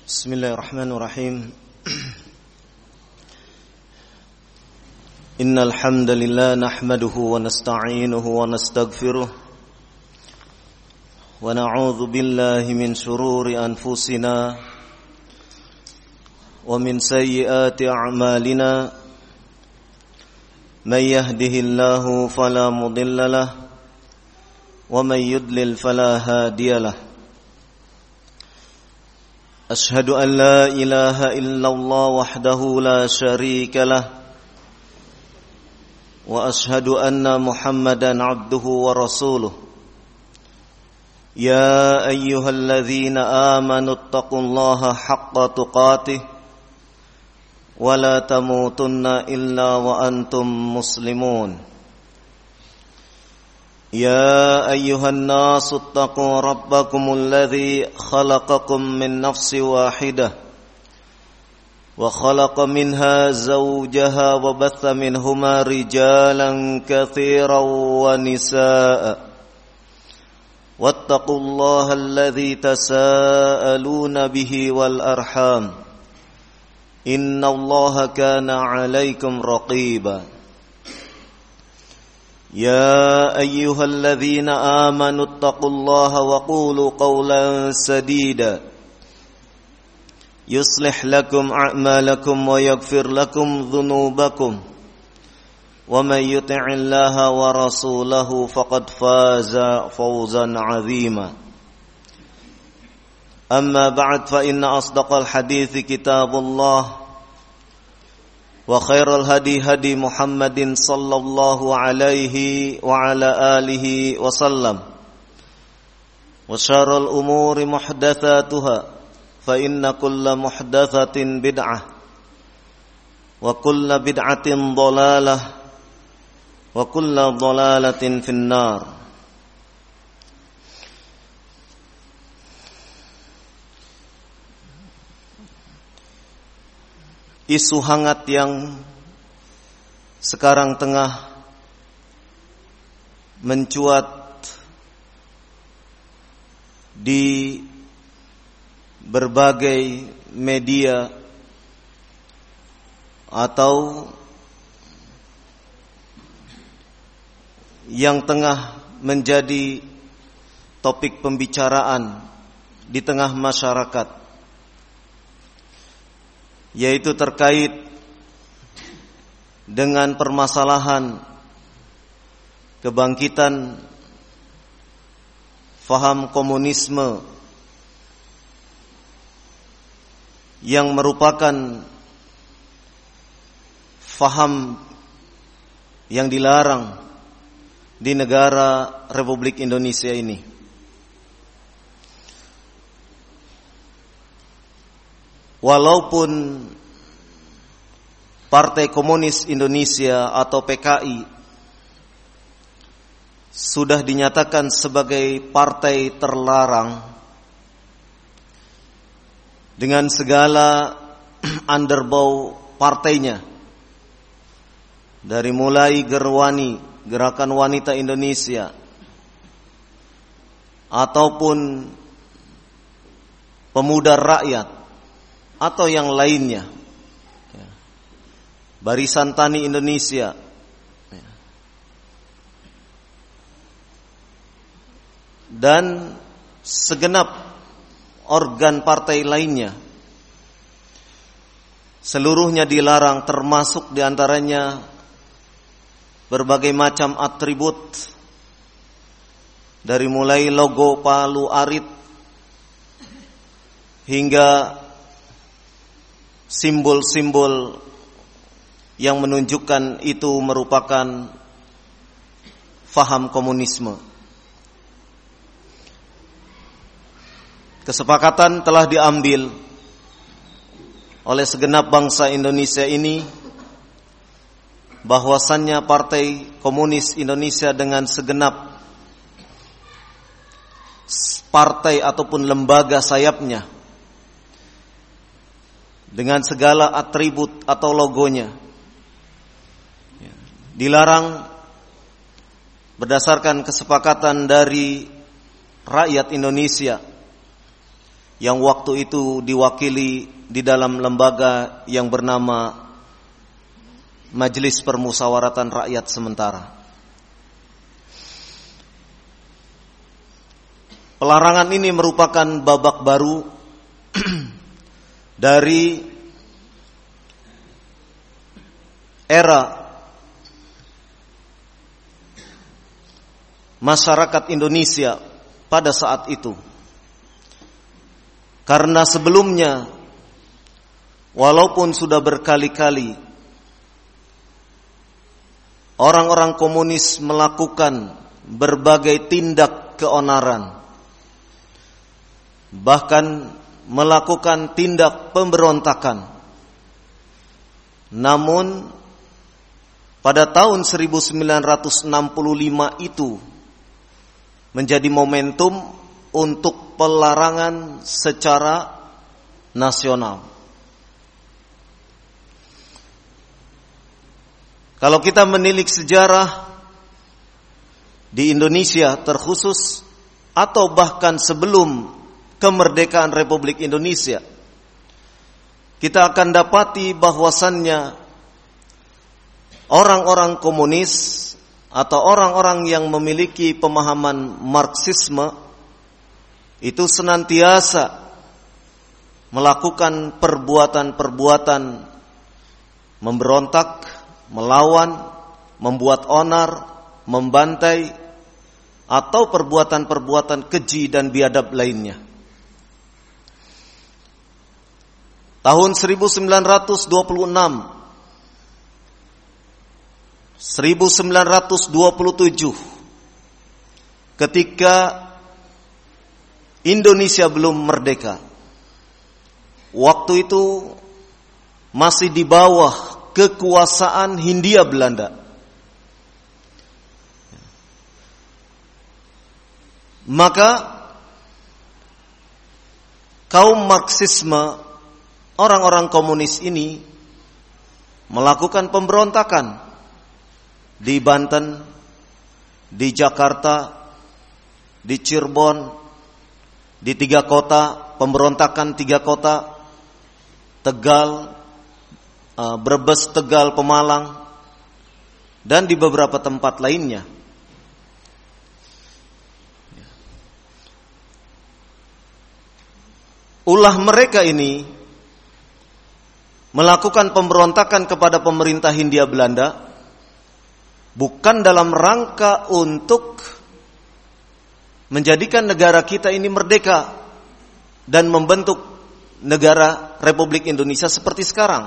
Bismillahirrahmanirrahim. Innal hamdalillah nahmaduhu wa nasta'inuhu wa nastaghfiruh wa na'udzu billahi min shururi anfusina wa min sayyiati a'malina. May yahdihillahu fala mudilla lahu wa may yudlil fala hadiyalah. أشهد أن لا إله إلا الله وحده لا شريك له وأشهد أن محمدا عبده ورسوله يا أيها الذين آمنوا اتقوا الله حق تقاته ولا تموتن إلا وأنتم مسلمون يا أيها الناس اتقوا ربكم الذي خلقكم من نفس واحدة وخلق منها زوجها وبث منهما رجالا كثيرا ونساء واتقوا الله الذي تساءلون به والأرحام إن الله كان عليكم رقيبا يا أيها الذين آمنوا اتقوا الله وقولوا قولا سديدا يصلح لكم أعمالكم ويغفر لكم ذنوبكم ومن يطع الله ورسوله فقد فاز فوزا عظيما أما بعد فإن أصدق الحديث كتاب الله وخير الهدي هدي محمد صلى الله عليه وعلى آله وسلم وشر الأمور محدثاتها فإن كل محدثة بدعة وكل بدعة ضلالة وكل ضلالة في النار. Isu hangat yang sekarang tengah mencuat di berbagai media atau yang tengah menjadi topik pembicaraan di tengah masyarakat, yaitu terkait dengan permasalahan kebangkitan faham komunisme yang merupakan faham yang dilarang di negara Republik Indonesia ini. Walaupun Partai Komunis Indonesia atau PKI sudah dinyatakan sebagai partai terlarang dengan segala underbau partainya, dari mulai Gerwani, Gerakan Wanita Indonesia, ataupun Pemuda Rakyat atau yang lainnya, Barisan Tani Indonesia, dan segenap organ partai lainnya, seluruhnya dilarang, termasuk diantaranya berbagai macam atribut, dari mulai logo Palu Arit hingga simbol-simbol yang menunjukkan itu merupakan faham komunisme. Kesepakatan telah diambil oleh segenap bangsa Indonesia ini bahwasannya Partai Komunis Indonesia dengan segenap partai ataupun lembaga sayapnya, dengan segala atribut atau logonya, dilarang berdasarkan kesepakatan dari rakyat Indonesia yang waktu itu diwakili di dalam lembaga yang bernama Majelis Permusyawaratan Rakyat Sementara. Pelarangan ini merupakan babak baru dari era masyarakat Indonesia pada saat itu. Karena sebelumnya, walaupun sudah berkali-kali orang-orang komunis melakukan berbagai tindak keonaran, bahkan melakukan tindak pemberontakan, namun pada tahun 1965 itu menjadi momentum untuk pelarangan secara nasional. Kalau kita menilik sejarah di Indonesia terkhusus atau bahkan sebelum kemerdekaan Republik Indonesia, kita akan dapati bahwasannya orang-orang komunis atau orang-orang yang memiliki pemahaman Marxisme itu senantiasa melakukan perbuatan-perbuatan memberontak, melawan, membuat onar, membantai, atau perbuatan-perbuatan keji dan biadab lainnya. Tahun 1926, 1927, ketika Indonesia belum merdeka, waktu itu masih di bawah kekuasaan Hindia Belanda. Maka kaum Marxisme, orang-orang komunis ini melakukan pemberontakan di Banten, di Jakarta, di Cirebon, di 3 kota, pemberontakan 3 kota, Tegal, Brebes, Tegal, Pemalang, dan di beberapa tempat lainnya. Ulah mereka ini melakukan pemberontakan kepada pemerintah Hindia Belanda bukan dalam rangka untuk menjadikan negara kita ini merdeka dan membentuk negara Republik Indonesia seperti sekarang.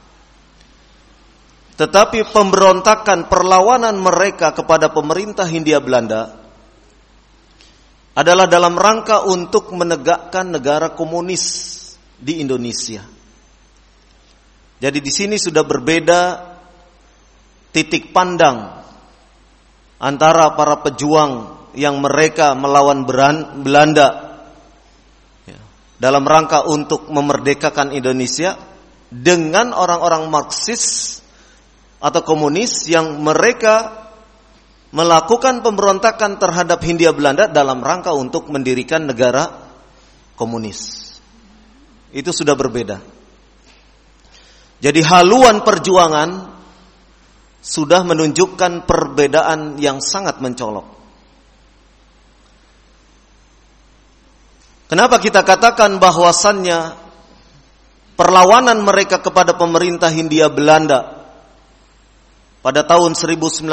Tetapi pemberontakan, perlawanan mereka kepada pemerintah Hindia Belanda adalah dalam rangka untuk menegakkan negara komunis di Indonesia. Jadi di sini sudah berbeda titik pandang antara para pejuang yang mereka melawan Belanda dalam rangka untuk memerdekakan Indonesia dengan orang-orang Marxis atau komunis yang mereka melakukan pemberontakan terhadap Hindia Belanda dalam rangka untuk mendirikan negara komunis. Itu sudah berbeda. Jadi haluan perjuangan sudah menunjukkan perbedaan yang sangat mencolok. Kenapa kita katakan bahwasannya perlawanan mereka kepada pemerintah Hindia Belanda pada tahun 1926,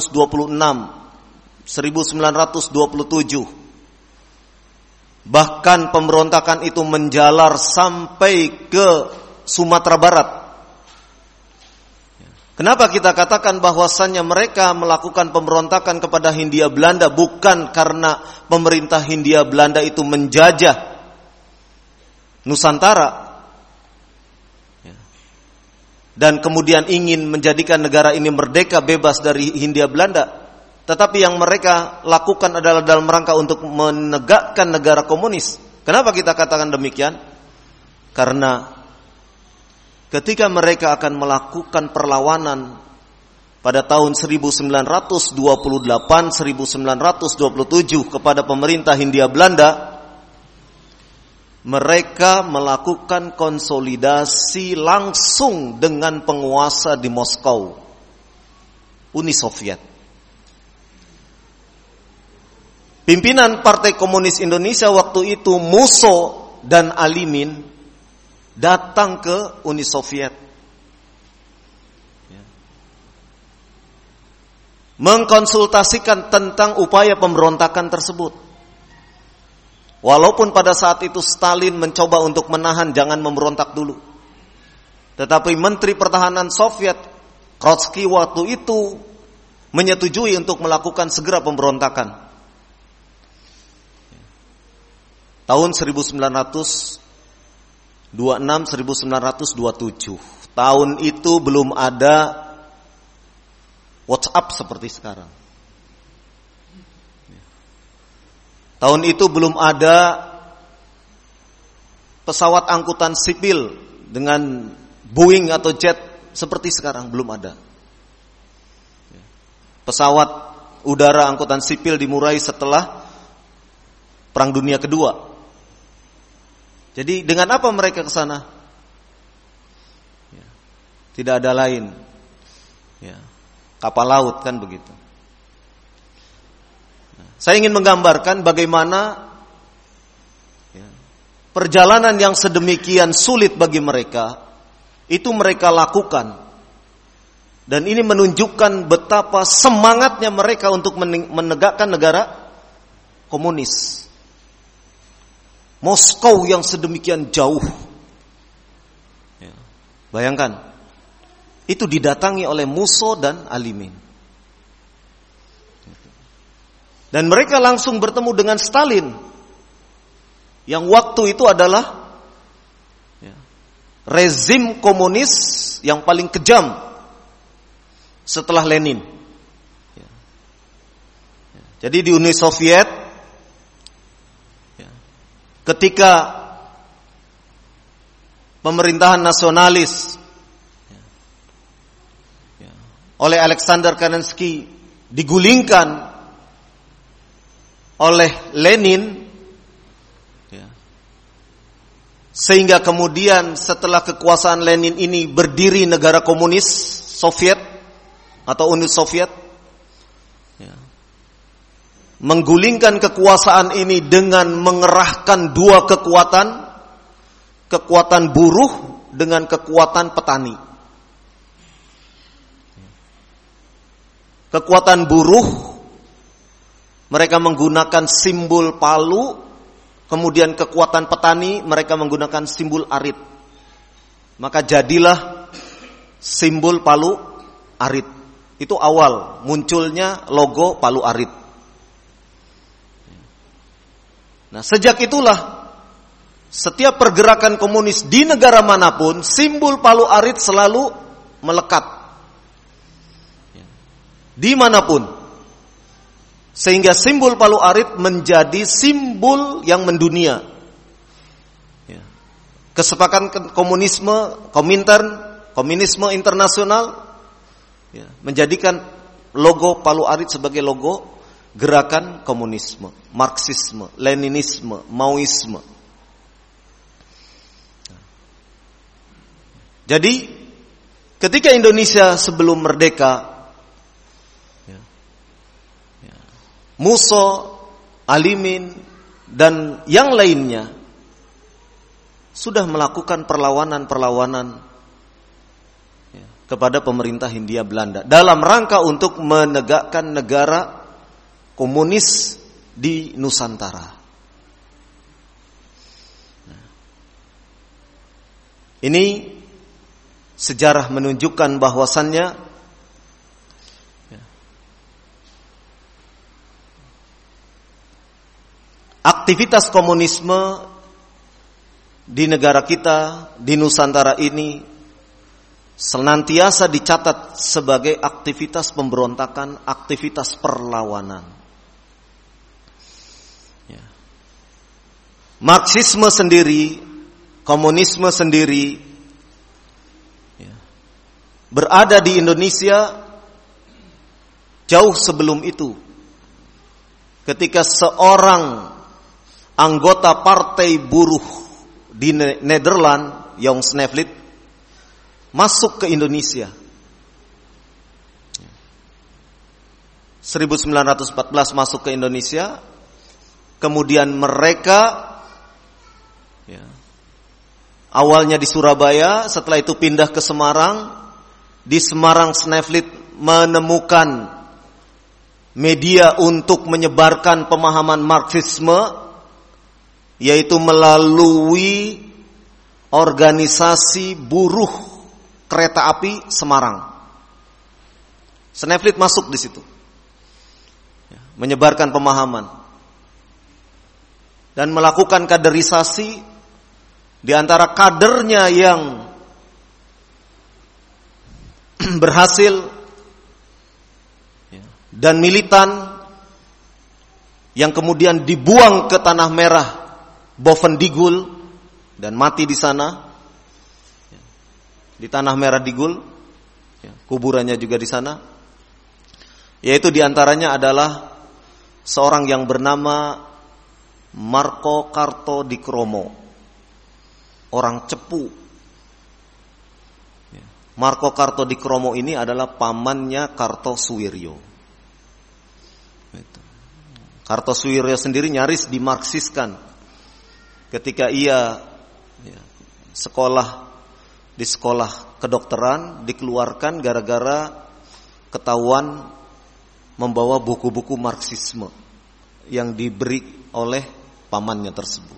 1927, bahkan pemberontakan itu menjalar sampai ke Sumatera Barat. Kenapa kita katakan bahwasannya mereka melakukan pemberontakan kepada Hindia Belanda bukan karena pemerintah Hindia Belanda itu menjajah Nusantara dan kemudian ingin menjadikan negara ini merdeka bebas dari Hindia Belanda, tetapi yang mereka lakukan adalah dalam rangka untuk menegakkan negara komunis. Kenapa kita katakan demikian? Karena ketika mereka akan melakukan perlawanan pada tahun 1928, 1927 kepada pemerintah Hindia Belanda, mereka melakukan konsolidasi langsung dengan penguasa di Moskow, Uni Soviet. Pimpinan Partai Komunis Indonesia waktu itu, Musso dan Alimin, datang ke Uni Soviet, mengkonsultasikan tentang upaya pemberontakan tersebut. Walaupun pada saat itu Stalin mencoba untuk menahan, jangan memberontak dulu. Tetapi Menteri Pertahanan Soviet, Trotsky waktu itu menyetujui untuk melakukan segera pemberontakan. Tahun 1926-1927. Tahun itu belum ada WhatsApp seperti sekarang. Tahun itu belum ada pesawat angkutan sipil dengan Boeing atau jet seperti sekarang, belum ada. Pesawat udara angkutan sipil dimulai setelah Perang Dunia Kedua. Jadi dengan apa mereka ke sana? Tidak ada lain. Kapal laut kan begitu. Saya ingin menggambarkan bagaimana perjalanan yang sedemikian sulit bagi mereka, itu mereka lakukan. Dan ini menunjukkan betapa semangatnya mereka untuk menegakkan negara komunis. Moskow yang sedemikian jauh. Bayangkan, itu didatangi oleh Musso dan Alimin. Dan mereka langsung bertemu dengan Stalin, yang waktu itu adalah rezim komunis yang paling kejam setelah Lenin. Jadi di Uni Soviet, ketika pemerintahan nasionalis oleh Alexander Kerensky digulingkan oleh Lenin, sehingga kemudian setelah kekuasaan Lenin ini berdiri negara komunis Soviet atau Uni Soviet, menggulingkan kekuasaan ini dengan mengerahkan dua kekuatan buruh dengan kekuatan petani. Kekuatan buruh mereka menggunakan simbol palu, kemudian kekuatan petani mereka menggunakan simbol arit. Maka jadilah simbol palu arit. Itu awal munculnya logo palu arit. Nah, sejak itulah setiap pergerakan komunis di negara manapun, simbol palu arit selalu melekat dimanapun. Sehingga simbol palu arit menjadi simbol yang mendunia. Kesepakatan komunisme internasional menjadikan logo palu arit sebagai logo gerakan komunisme, Marxisme, Leninisme, Maoisme. Jadi ketika Indonesia sebelum merdeka, Musso, Alimin, dan yang lainnya sudah melakukan perlawanan-perlawanan kepada pemerintah Hindia Belanda dalam rangka untuk menegakkan negara komunis di Nusantara. Ini sejarah menunjukkan bahwasannya aktivitas komunisme di negara kita, di Nusantara ini senantiasa dicatat sebagai aktivitas pemberontakan, aktivitas perlawanan. Marxisme sendiri, komunisme sendiri berada di Indonesia jauh sebelum itu. Ketika seorang anggota Partai Buruh di Nederland, Jong Snevely, masuk ke Indonesia. 1914 masuk ke Indonesia, kemudian mereka awalnya di Surabaya, setelah itu pindah ke Semarang. Di Semarang Snevely menemukan media untuk menyebarkan pemahaman Marxisme, yaitu melalui organisasi buruh kereta api Semarang. Snevely masuk di situ, menyebarkan pemahaman dan melakukan kaderisasi. Di antara kadernya yang berhasil dan militan yang kemudian dibuang ke tanah merah Bovendigul dan mati di sana, di tanah merah Digul, kuburannya juga di sana. Yaitu diantaranya adalah seorang yang bernama Marco Kartodikromo, orang Cepu. Marco Kartodikromo ini adalah pamannya Kartosuwiryo. Kartosuwiryo sendiri nyaris dimarxiskan ketika ia sekolah di sekolah kedokteran, dikeluarkan gara-gara ketahuan membawa buku-buku Marxisme yang diberi oleh pamannya tersebut.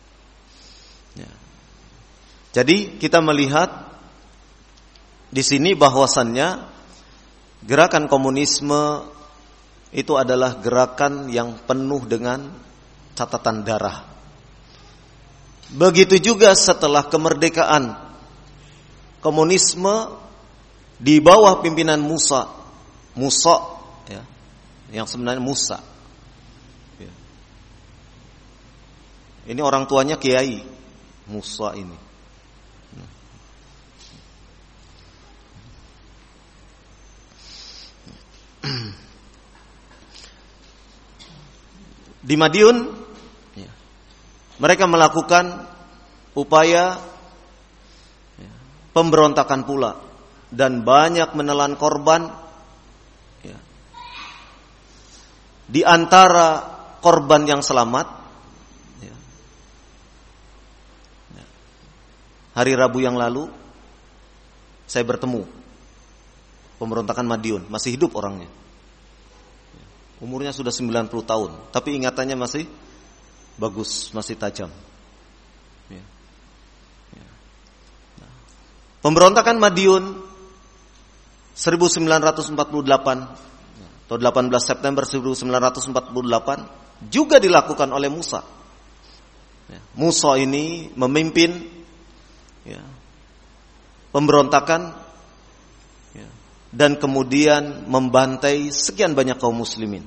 Jadi kita melihat di sini bahwasannya gerakan komunisme itu adalah gerakan yang penuh dengan catatan darah. Begitu juga setelah kemerdekaan, komunisme di bawah pimpinan Musa ya, yang sebenarnya Musa. Ya. Ini orang tuanya Kiai Musa ini. Di Madiun mereka melakukan upaya pemberontakan pula dan banyak menelan korban. Di antara korban yang selamat, hari Rabu yang lalu saya bertemu pemberontakan Madiun, masih hidup orangnya. Umurnya sudah 90 tahun, tapi ingatannya masih bagus, masih tajam. Pemberontakan Madiun 1948 atau 18 September 1948 juga dilakukan oleh Musa. Musa ini memimpin pemberontakan dan kemudian membantai sekian banyak kaum muslimin.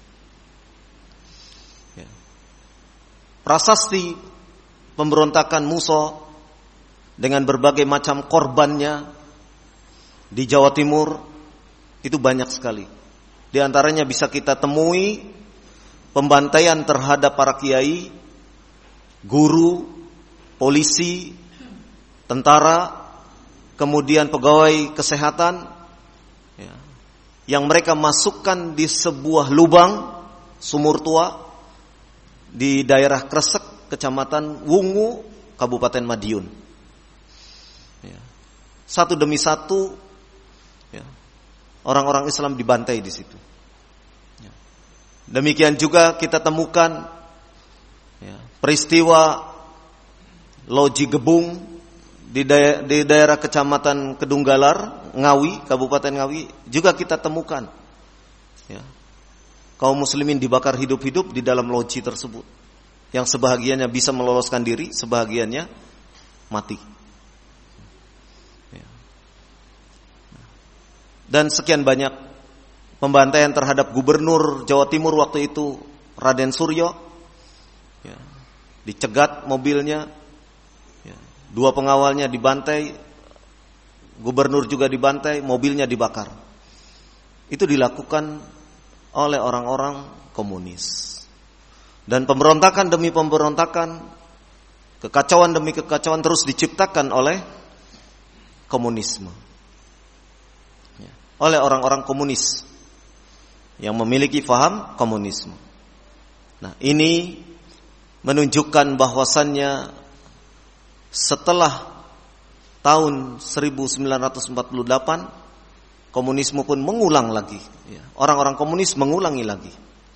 Prasasti pemberontakan Musa dengan berbagai macam korbannya di Jawa Timur itu banyak sekali. Di antaranya bisa kita temui pembantaian terhadap para kiai, guru, polisi, tentara, kemudian pegawai kesehatan, yang mereka masukkan di sebuah lubang sumur tua di daerah Kresek, Kecamatan Wungu, Kabupaten Madiun. Satu demi satu orang-orang Islam dibantai di situ. Demikian juga kita temukan peristiwa Loji Gebung di daerah Kecamatan Kedunggalar, Ngawi, Kabupaten Ngawi, juga kita temukan kaum muslimin dibakar hidup-hidup di dalam loji tersebut, yang sebahagiannya bisa meloloskan diri, sebahagiannya mati. Dan sekian banyak pembantaian terhadap Gubernur Jawa Timur waktu itu, Raden Suryo, dicegat mobilnya, dua pengawalnya dibantai, gubernur juga dibantai, mobilnya dibakar. Itu dilakukan oleh orang-orang komunis. Dan pemberontakan demi pemberontakan Kekacauan demi kekacauan terus diciptakan oleh komunisme. Oleh orang-orang komunis yang memiliki faham komunisme. Nah, ini menunjukkan bahwasannya setelah tahun 1948 komunisme pun mengulang lagi. Orang-orang komunis mengulangi lagi.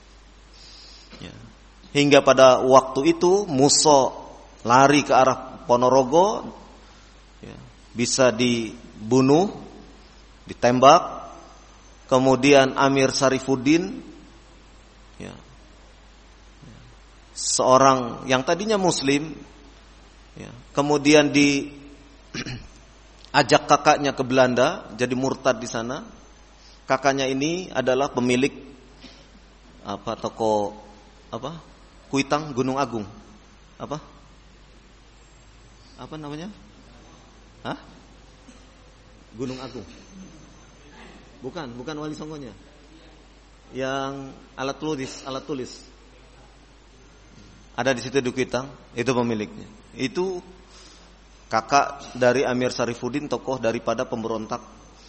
Hingga pada waktu itu Musso lari ke arah Ponorogo, bisa dibunuh, ditembak. Kemudian Amir Sarifuddin, seorang yang tadinya Muslim, kemudian diajak kakaknya ke Belanda, jadi murtad di sana. Kakaknya ini adalah pemilik toko kuitang Gunung Agung. Apa namanya? Gunung Agung. Bukan Wali Songonya. Yang alat tulis. Ada di situ di Kuitang, itu pemiliknya. Itu kakak dari Amir Sarifuddin, tokoh daripada pemberontak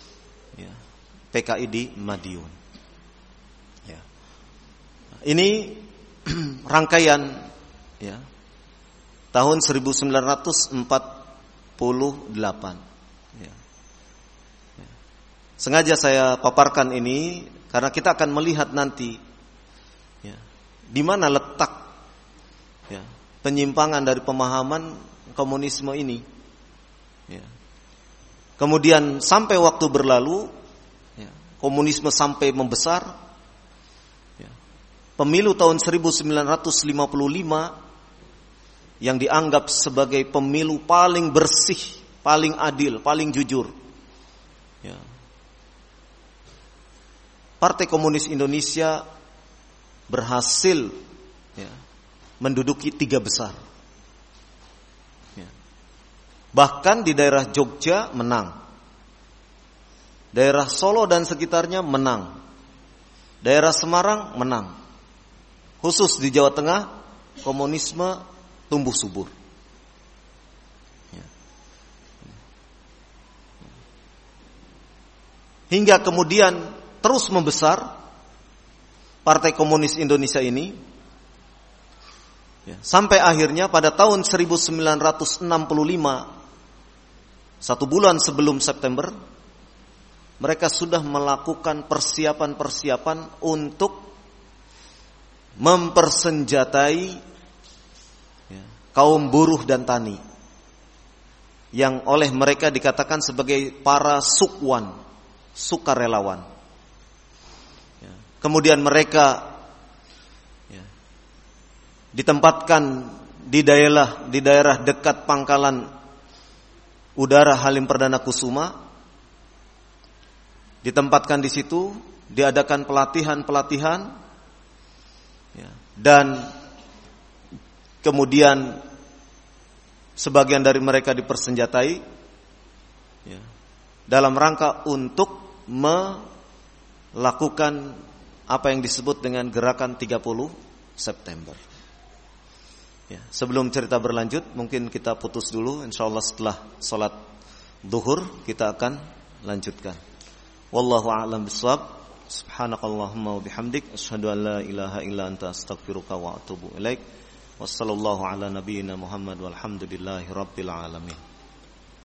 PKI di Madiun. Ini rangkaian tahun 1948. Sengaja saya paparkan ini karena kita akan melihat nanti di mana letak penyimpangan dari pemahaman komunisme ini. Kemudian sampai waktu berlalu, komunisme sampai membesar. Pemilu tahun 1955 yang dianggap sebagai pemilu paling bersih, paling adil, paling jujur. Partai Komunis Indonesia berhasil menduduki 3 besar. Bahkan di daerah Jogja menang, daerah Solo dan sekitarnya menang, daerah Semarang menang. Khusus di Jawa Tengah komunisme tumbuh subur. Hingga kemudian terus membesar Partai Komunis Indonesia ini, sampai akhirnya pada tahun 1965, 1 bulan sebelum September, mereka sudah melakukan persiapan-persiapan untuk mempersenjatai kaum buruh dan tani yang oleh mereka dikatakan sebagai para sukwan, sukarelawan. Kemudian mereka ditempatkan di daerah dekat pangkalan udara Halim Perdana Kusuma. Ditempatkan di situ, diadakan pelatihan dan kemudian sebagian dari mereka dipersenjatai dalam rangka untuk melakukan apa yang disebut dengan gerakan 30 September. Sebelum cerita berlanjut, mungkin kita putus dulu. InsyaAllah setelah sholat zuhur kita akan lanjutkan. Wallahu a'lam bishawab. Subhanakallahumma wa bihamdik, asyhadu an la ilaha illa anta, astaghfiruka wa atubu ilaik. Wassallallahu ala nabiyyina Muhammad walhamdulillahi rabbil alamin.